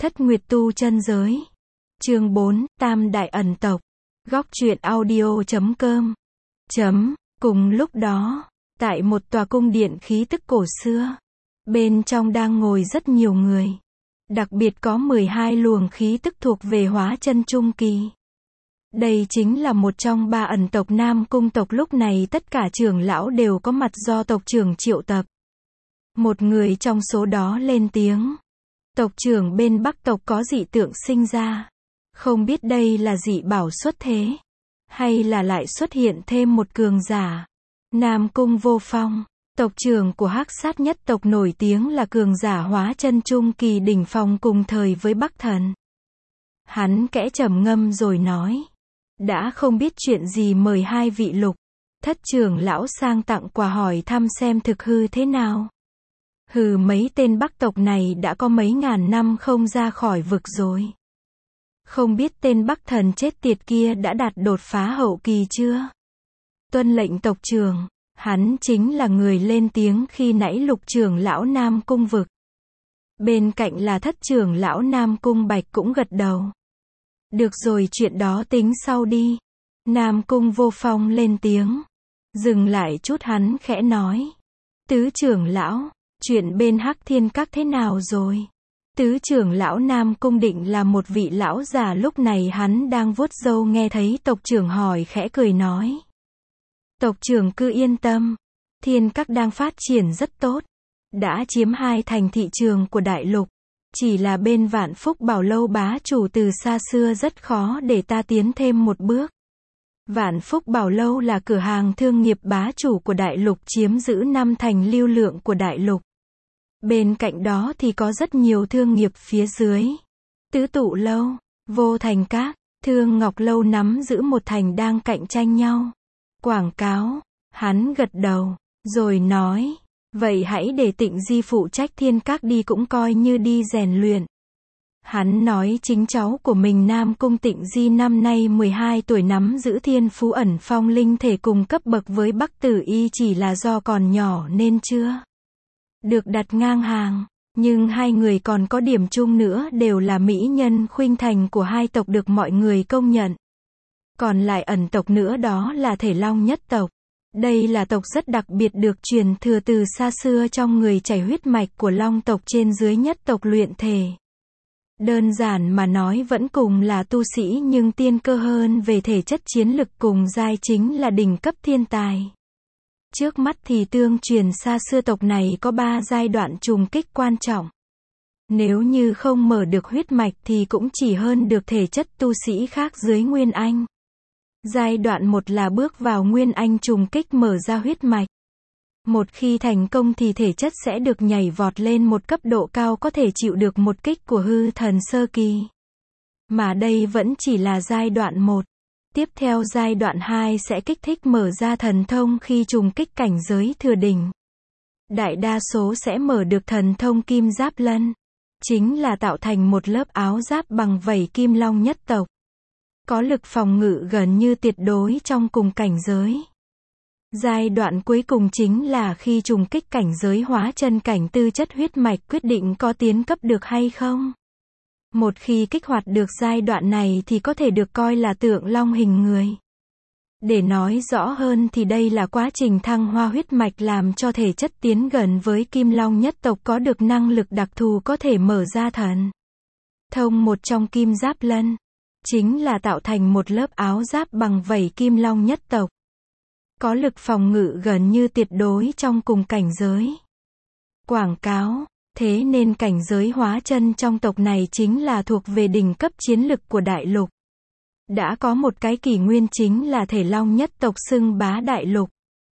Thất Nguyệt Tu Chân Giới. Chương 4, Tam Đại Ẩn Tộc. Góc truyện audio.com. Cùng lúc đó, tại một tòa cung điện khí tức cổ xưa, bên trong đang ngồi rất nhiều người. Đặc biệt có 12 luồng khí tức thuộc về hóa chân trung kỳ. Đây chính là một trong 3 ẩn tộc Nam Cung tộc, lúc này tất cả trưởng lão đều có mặt do tộc trưởng triệu tập. Một người trong số đó lên tiếng. Tộc trưởng bên Bắc tộc có dị tượng sinh ra. Không biết đây là dị bảo xuất thế, hay là lại xuất hiện thêm một cường giả. Nam Cung Vô Phong, tộc trưởng của Hắc Sát nhất tộc, nổi tiếng là cường giả hóa chân trung kỳ đỉnh phong cùng thời với Bắc Thần. Hắn kẽ trầm ngâm rồi nói. Đã không biết chuyện gì mời hai vị Lục Thất trưởng lão sang tặng quà hỏi thăm xem thực hư thế nào. Mấy tên Bắc tộc này đã có mấy ngàn năm không ra khỏi vực rồi. Không biết tên Bắc Thần chết tiệt kia đã đạt đột phá hậu kỳ chưa? Tuân lệnh tộc trưởng. Hắn chính là người lên tiếng khi nãy Lục trưởng lão Nam Cung vực. Bên cạnh là Thất trưởng lão Nam Cung Bạch cũng gật đầu. Được rồi, chuyện đó tính sau đi. Nam Cung Vô Phong lên tiếng. Dừng lại chút hắn khẽ nói. Tứ trưởng lão, chuyện bên Hắc Thiên Các thế nào rồi? Tứ trưởng lão Nam Cung Định là một vị lão già, lúc này hắn đang vuốt râu, nghe thấy tộc trưởng hỏi khẽ cười nói. Tộc trưởng cứ yên tâm. Thiên Các đang phát triển rất tốt. Đã chiếm 2 thành thị trường của đại lục. Chỉ là bên Vạn Phúc Bảo Lâu bá chủ từ xa xưa rất khó để ta tiến thêm một bước. Vạn Phúc Bảo Lâu là cửa hàng thương nghiệp bá chủ của đại lục, chiếm giữ 5 thành lưu lượng của đại lục. Bên cạnh đó thì có rất nhiều thương nghiệp phía dưới. Tứ Tụ Lâu, Vô Thành Các, Thương Ngọc Lâu nắm giữ một thành đang cạnh tranh nhau. Quảng cáo. Hắn gật đầu, rồi nói. Vậy hãy để Tịnh Di phụ trách Thiên Các đi, cũng coi như đi rèn luyện. Hắn nói chính cháu của mình Nam Cung Tịnh Di năm nay 12 tuổi, nắm giữ thiên phú ẩn phong linh thể cùng cấp bậc với Bắc Tử Y, chỉ là do còn nhỏ nên chưa được đặt ngang hàng. Nhưng hai người còn có điểm chung nữa, đều là mỹ nhân khuynh thành của hai tộc được mọi người công nhận. Còn lại ẩn tộc nữa, đó là Thể Long nhất tộc. Đây là tộc rất đặc biệt, được truyền thừa từ xa xưa trong người chảy huyết mạch của Long tộc trên dưới nhất tộc luyện thể. Đơn giản mà nói vẫn cùng là tu sĩ, nhưng tiên cơ hơn về thể chất, chiến lực cùng giai chính là đỉnh cấp thiên tài. Trước mắt thì tương truyền xa xưa tộc này có 3 giai đoạn trùng kích quan trọng. Nếu như không mở được huyết mạch thì cũng chỉ hơn được thể chất tu sĩ khác dưới Nguyên Anh. Giai đoạn 1 là bước vào Nguyên Anh trùng kích mở ra huyết mạch. Một khi thành công thì thể chất sẽ được nhảy vọt lên một cấp độ cao, có thể chịu được một kích của hư thần sơ kỳ. Mà đây vẫn chỉ là giai đoạn 1. Tiếp theo giai đoạn 2 sẽ kích thích mở ra thần thông khi trùng kích cảnh giới thừa đỉnh. Đại đa số sẽ mở được thần thông Kim Giáp Lân. Chính là tạo thành một lớp áo giáp bằng vảy Kim Long nhất tộc. Có lực phòng ngự gần như tuyệt đối trong cùng cảnh giới. Giai đoạn cuối cùng chính là khi trùng kích cảnh giới hóa chân cảnh, tư chất huyết mạch quyết định có tiến cấp được hay không. Một khi kích hoạt được giai đoạn này thì có thể được coi là tượng long hình người. Để nói rõ hơn thì đây là quá trình thăng hoa huyết mạch, làm cho thể chất tiến gần với Kim Long nhất tộc, có được năng lực đặc thù có thể mở ra thần thông một trong Kim Giáp Lân. Chính là tạo thành một lớp áo giáp bằng vảy Kim Long nhất tộc. Có lực phòng ngự gần như tuyệt đối trong cùng cảnh giới. Quảng cáo. Thế nên cảnh giới hóa chân trong tộc này chính là thuộc về đỉnh cấp chiến lực của đại lục. Đã có một cái kỷ nguyên chính là Thể Long nhất tộc xưng bá đại lục.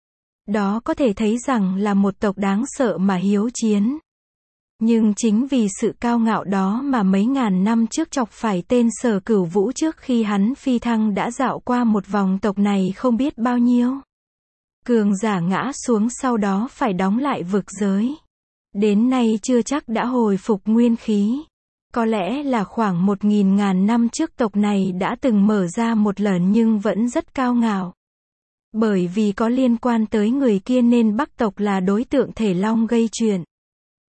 Đó có thể thấy rằng là một tộc đáng sợ mà hiếu chiến. Nhưng chính vì sự cao ngạo đó mà mấy ngàn năm trước chọc phải tên Sở Cửu Vũ, trước khi hắn phi thăng đã dạo qua một vòng tộc này không biết bao nhiêu cường giả ngã xuống, sau đó phải đóng lại vực giới. Đến nay chưa chắc đã hồi phục nguyên khí. Có lẽ là khoảng 1000 năm trước tộc này đã từng mở ra một lần, nhưng vẫn rất cao ngạo. Bởi vì có liên quan tới người kia nên Bắc tộc là đối tượng Thể Long gây chuyện.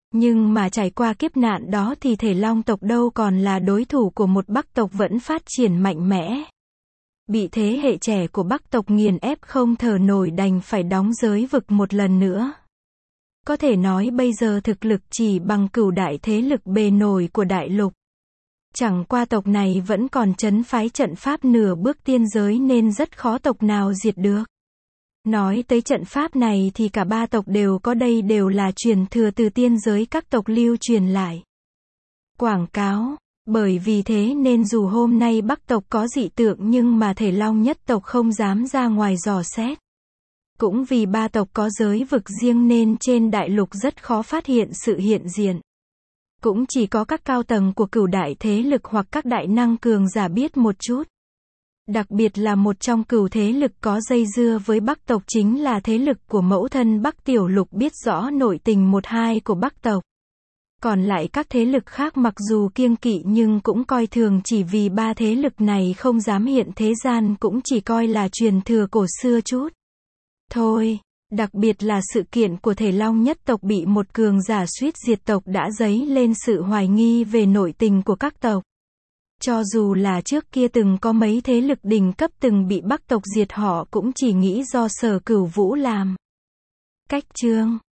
Nhưng mà trải qua kiếp nạn đó thì Thể Long tộc đâu còn là đối thủ của một Bắc tộc vẫn phát triển mạnh mẽ. Bị thế hệ trẻ của Bắc tộc nghiền ép không thở nổi đành phải đóng giới vực một lần nữa. Có thể nói bây giờ thực lực chỉ bằng cửu đại thế lực bề nổi của đại lục. Chẳng qua tộc này vẫn còn trấn phái trận pháp nửa bước tiên giới nên rất khó tộc nào diệt được. Nói tới trận pháp này thì cả ba tộc đều có, đây đều là truyền thừa từ tiên giới các tộc lưu truyền lại. Quảng cáo. Bởi vì thế nên dù hôm nay Bắc tộc có dị tượng nhưng mà Thể Long nhất tộc không dám ra ngoài dò xét. Cũng vì ba tộc có giới vực riêng nên trên đại lục rất khó phát hiện sự hiện diện. Cũng chỉ có các cao tầng của cửu đại thế lực hoặc các đại năng cường giả biết một chút. Đặc biệt là một trong cửu thế lực có dây dưa với Bắc tộc chính là thế lực của mẫu thân Bắc Tiểu Lục biết rõ nội tình một hai của Bắc tộc. Còn lại các thế lực khác mặc dù kiêng kỵ nhưng cũng coi thường, chỉ vì ba thế lực này không dám hiện thế gian cũng chỉ coi là truyền thừa cổ xưa chút. Thôi, đặc biệt là sự kiện của Thể Long nhất tộc bị một cường giả suýt diệt tộc đã dấy lên sự hoài nghi về nội tình của các tộc. Cho dù là trước kia từng có mấy thế lực đỉnh cấp từng bị Bắc tộc diệt họ cũng chỉ nghĩ do Sở Cửu Vũ làm. Cách chương